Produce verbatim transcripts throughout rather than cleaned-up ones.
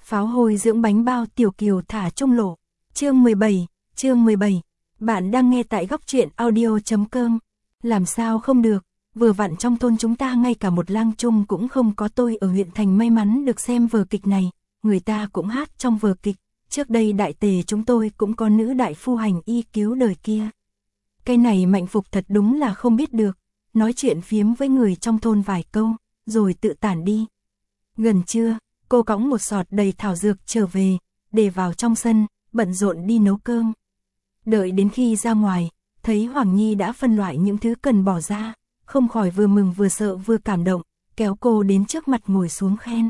Pháo hôi dưỡng bánh bao Tiểu Kiều thả trung lộ. Chương mười bảy, chương mười bảy. Bạn đang nghe tại góc truyện audio chấm com. Làm sao không được, vừa vặn trong thôn chúng ta ngay cả một lang chung cũng không có, tôi ở huyện thành may mắn được xem vở kịch này, người ta cũng hát trong vở kịch, trước đây đại tề chúng tôi cũng có nữ đại phu hành y cứu đời kia. Cái này Mạnh Phục thật đúng là không biết được, nói chuyện phiếm với người trong thôn vài câu, rồi tự tản đi. Gần trưa, cô cõng một sọt đầy thảo dược trở về, để vào trong sân, bận rộn đi nấu cơm. Đợi đến khi ra ngoài, thấy Hoàng Nhi đã phân loại những thứ cần bỏ ra, không khỏi vừa mừng vừa sợ vừa cảm động, kéo cô đến trước mặt ngồi xuống khen.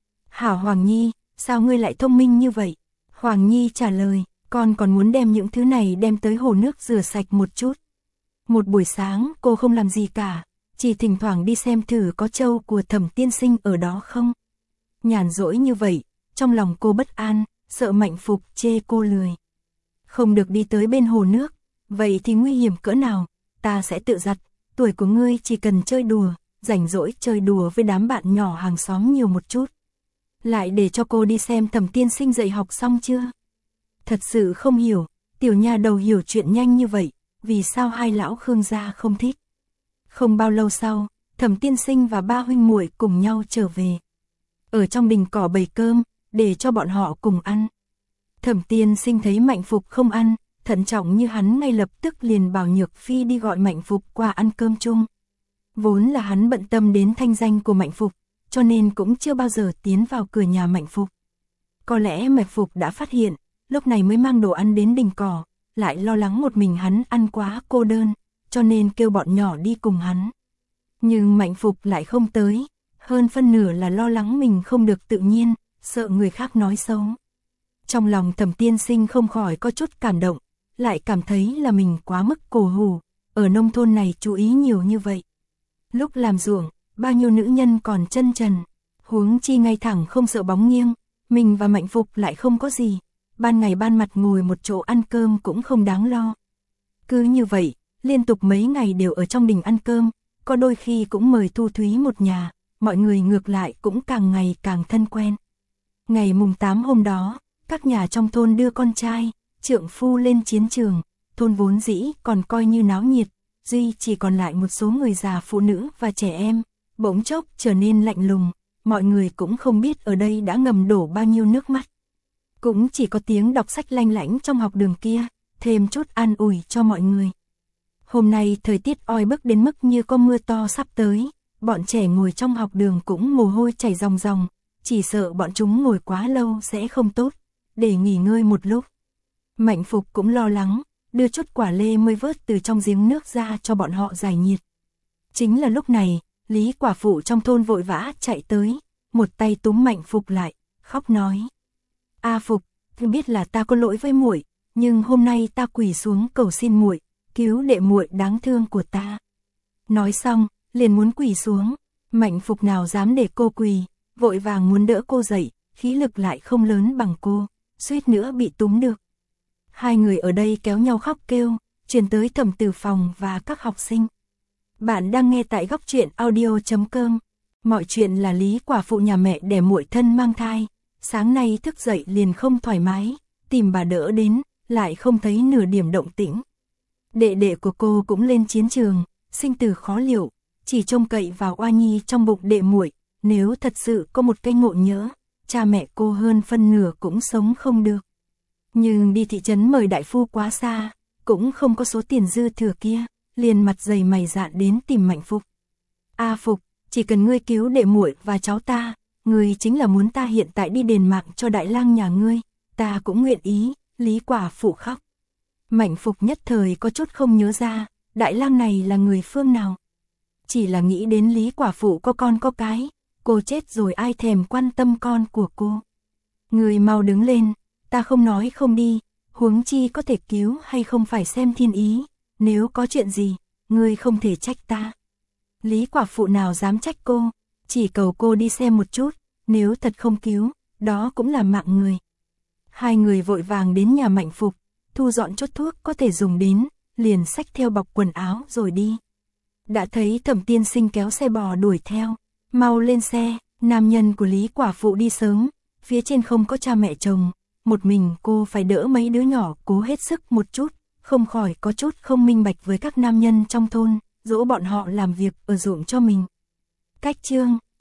Hảo Hoàng Nhi, sao ngươi lại thông minh như vậy? Hoàng Nhi trả lời, con còn muốn đem những thứ này đem tới hồ nước rửa sạch một chút. Một buổi sáng cô không làm gì cả, chỉ thỉnh thoảng đi xem thử có trâu của Thẩm tiên sinh ở đó không. Nhàn rỗi như vậy, trong lòng cô bất an, sợ Mạnh Phục chê cô lười. Không được đi tới bên hồ nước, vậy thì nguy hiểm cỡ nào, ta sẽ tự giặt, tuổi của ngươi chỉ cần chơi đùa, rảnh rỗi chơi đùa với đám bạn nhỏ hàng xóm nhiều một chút. Lại để cho cô đi xem Thẩm tiên sinh dạy học xong chưa? Thật sự không hiểu, tiểu nha đầu hiểu chuyện nhanh như vậy, vì sao hai lão Khương gia không thích. Không bao lâu sau, Thẩm tiên sinh và ba huynh muội cùng nhau trở về. Ở trong đình cỏ bày cơm, để cho bọn họ cùng ăn. Thẩm tiên sinh thấy Mạnh Phục không ăn, thận trọng như hắn ngay lập tức liền bảo Nhược Phi đi gọi Mạnh Phục qua ăn cơm chung. Vốn là hắn bận tâm đến thanh danh của Mạnh Phục, cho nên cũng chưa bao giờ tiến vào cửa nhà Mạnh Phục. Có lẽ Mạnh Phục đã phát hiện, lúc này mới mang đồ ăn đến đình cỏ, lại lo lắng một mình hắn ăn quá cô đơn, cho nên kêu bọn nhỏ đi cùng hắn. Nhưng Mạnh Phục lại không tới, hơn phân nửa là lo lắng mình không được tự nhiên, sợ người khác nói xấu. Trong lòng Thẩm tiên sinh không khỏi có chút cảm động, lại cảm thấy là mình quá mức cổ hủ, ở nông thôn này chú ý nhiều như vậy. Lúc làm ruộng, bao nhiêu nữ nhân còn chân trần, huống chi ngay thẳng không sợ bóng nghiêng, mình và Mạnh Phục lại không có gì, ban ngày ban mặt ngồi một chỗ ăn cơm cũng không đáng lo. Cứ như vậy, liên tục mấy ngày đều ở trong đình ăn cơm, có đôi khi cũng mời Thu Thúy một nhà, mọi người ngược lại cũng càng ngày càng thân quen. Ngày mùng tám hôm đó, các nhà trong thôn đưa con trai, trượng phu lên chiến trường, thôn vốn dĩ còn coi như náo nhiệt, duy chỉ còn lại một số người già, phụ nữ và trẻ em, bỗng chốc trở nên lạnh lùng, mọi người cũng không biết ở đây đã ngầm đổ bao nhiêu nước mắt. Cũng chỉ có tiếng đọc sách lanh lảnh trong học đường kia, thêm chút an ủi cho mọi người. Hôm nay thời tiết oi bức đến mức như có mưa to sắp tới, bọn trẻ ngồi trong học đường cũng mồ hôi chảy ròng ròng, chỉ sợ bọn chúng ngồi quá lâu sẽ không tốt, để nghỉ ngơi một lúc. Mạnh Phục cũng lo lắng, đưa chút quả lê mới vớt từ trong giếng nước ra cho bọn họ giải nhiệt. Chính là lúc này, Lý quả phụ trong thôn vội vã chạy tới, một tay túm Mạnh Phục lại, khóc nói: "A Phục, biết là ta có lỗi với muội, nhưng hôm nay ta quỳ xuống cầu xin muội, cứu đệ muội đáng thương của ta." Nói xong, liền muốn quỳ xuống, Mạnh Phục nào dám để cô quỳ, vội vàng muốn đỡ cô dậy, khí lực lại không lớn bằng cô, suýt nữa bị túm được. Hai người ở đây kéo nhau khóc kêu, truyền tới Thẩm Tử Phòng và các học sinh. Bạn đang nghe tại góc truyện audio chấm com. Mọi chuyện là Lý quả phụ nhà mẹ đẻ muội thân mang thai, sáng nay thức dậy liền không thoải mái, tìm bà đỡ đến, lại không thấy nửa điểm động tĩnh. Đệ đệ của cô cũng lên chiến trường, sinh tử khó liệu, chỉ trông cậy vào oa nhi trong bụng đệ muội, nếu thật sự có một cái ngộ nhỡ, cha mẹ cô hơn phân nửa cũng sống không được. Nhưng đi thị trấn mời đại phu quá xa, cũng không có số tiền dư thừa kia, liền mặt dày mày dạn đến tìm Mạnh Phục. "A Phục, chỉ cần ngươi cứu đệ muội và cháu ta, ngươi chính là muốn ta hiện tại đi đền mạng cho đại lang nhà ngươi, ta cũng nguyện ý." Lý quả phụ khóc. Mạnh Phục nhất thời có chút không nhớ ra, đại lang này là người phương nào. Chỉ là nghĩ đến Lý quả phụ có con có cái, cô chết rồi ai thèm quan tâm con của cô. "Ngươi mau đứng lên, ta không nói không đi, huống chi có thể cứu hay không phải xem thiên ý, nếu có chuyện gì, ngươi không thể trách ta." Lý quả phụ nào dám trách cô, chỉ cầu cô đi xem một chút, nếu thật không cứu, đó cũng là mạng người. Hai người vội vàng đến nhà Mạnh Phục, thu dọn chút thuốc có thể dùng đến, liền xách theo bọc quần áo rồi đi. Đã thấy Thẩm tiên sinh kéo xe bò đuổi theo, "Mau lên xe." Nam nhân của Lý quả phụ đi sớm, Phía trên không có cha mẹ chồng, một mình cô phải đỡ mấy đứa nhỏ, cố hết sức một chút, không khỏi có chút không minh bạch với các nam nhân trong thôn, dỗ bọn họ làm việc ở ruộng cho mình. Cách chương